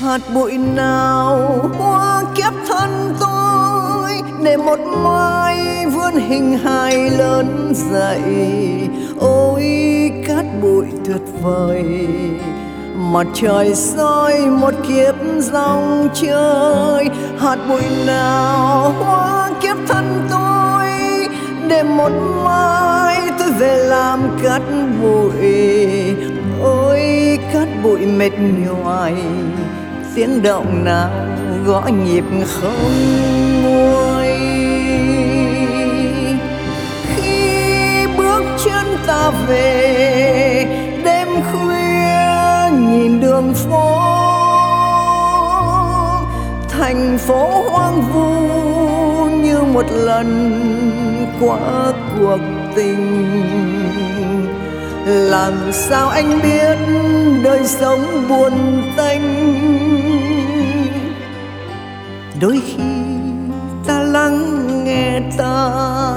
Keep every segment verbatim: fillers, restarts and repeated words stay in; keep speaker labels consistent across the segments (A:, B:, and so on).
A: hạt bụi nào hoa kiếp thân tôi, để một mai vươn hình hài lớn dậy. Ôi cát bụi tuyệt vời, mặt trời soi một kiếp dòng chơi. Hạt bụi nào hoa kiếp thân tôi, để một mai tôi về làm cát bụi. Ôi cát bụi mệt nhoài, tiếng động nào gõ nhịp không nguôi. Khi bước chân ta về đêm khuya nhìn đường phố, thành phố hoang vu như một lần qua cuộc tình. Làm sao anh biết đời sống buồn tênh, đôi khi ta lắng nghe ta.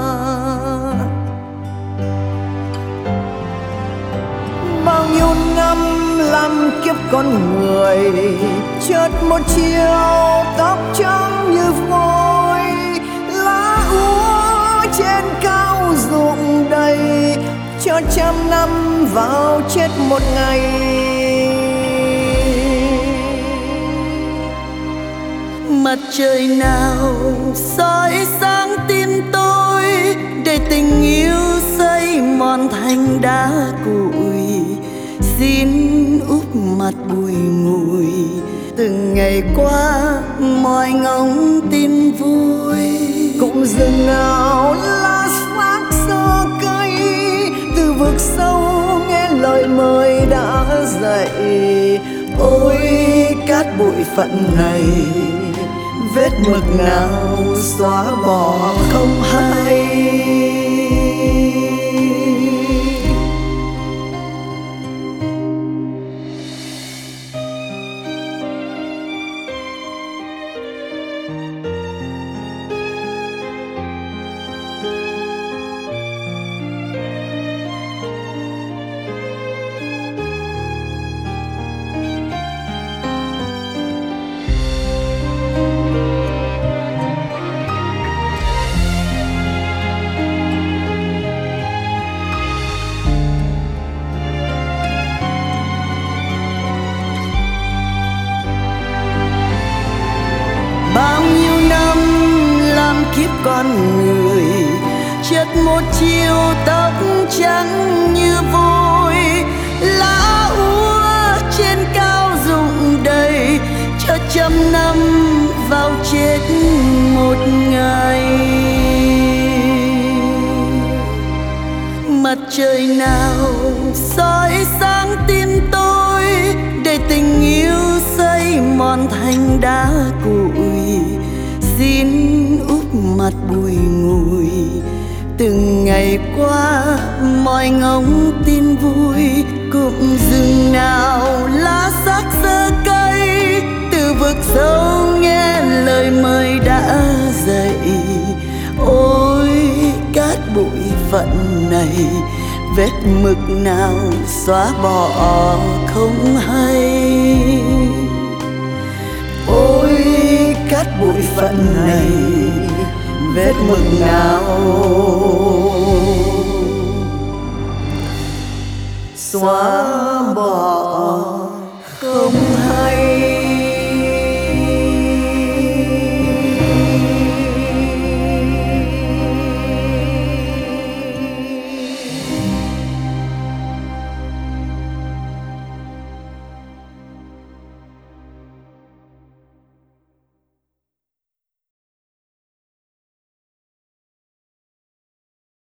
A: Bao nhiêu năm làm kiếp con người, chợt một chiều tóc trắng như vôi. Lá úa trên cao rụng đầy, cho trăm năm vào chết một ngày.
B: Mặt trời nào soi sáng tim tôi, để tình yêu xây mòn thành đá cuội. Xin úp mặt bùi ngùi, từng ngày qua mọi ngóng tin vui.
A: Cũng rừng nào lá xác xơ cây, từ vực sâu nghe lời mời đã dậy. Ôi cát bụi phận này, vết mực nào xóa bỏ không hay.
B: Bao nhiêu năm làm kiếp con người, chợt một chiều tóc trắng như vôi. Lá úa trên cao rụng đầy, cho trăm năm vào chết một ngày. Mặt trời nào soi sáng tim tôi, để tình yêu xây mòn thành đá cuội. Xin úp mặt bùi ngùi, từng ngày qua mọi ngóng tin vui. Cụm rừng nào lá xác xơ cây, từ vực sâu nghe lời mời đã dậy. Ôi cát bụi phận này, vết mực nào xóa bỏ không hay.
A: Ôi cát bụi phận này, vết mực nào xóa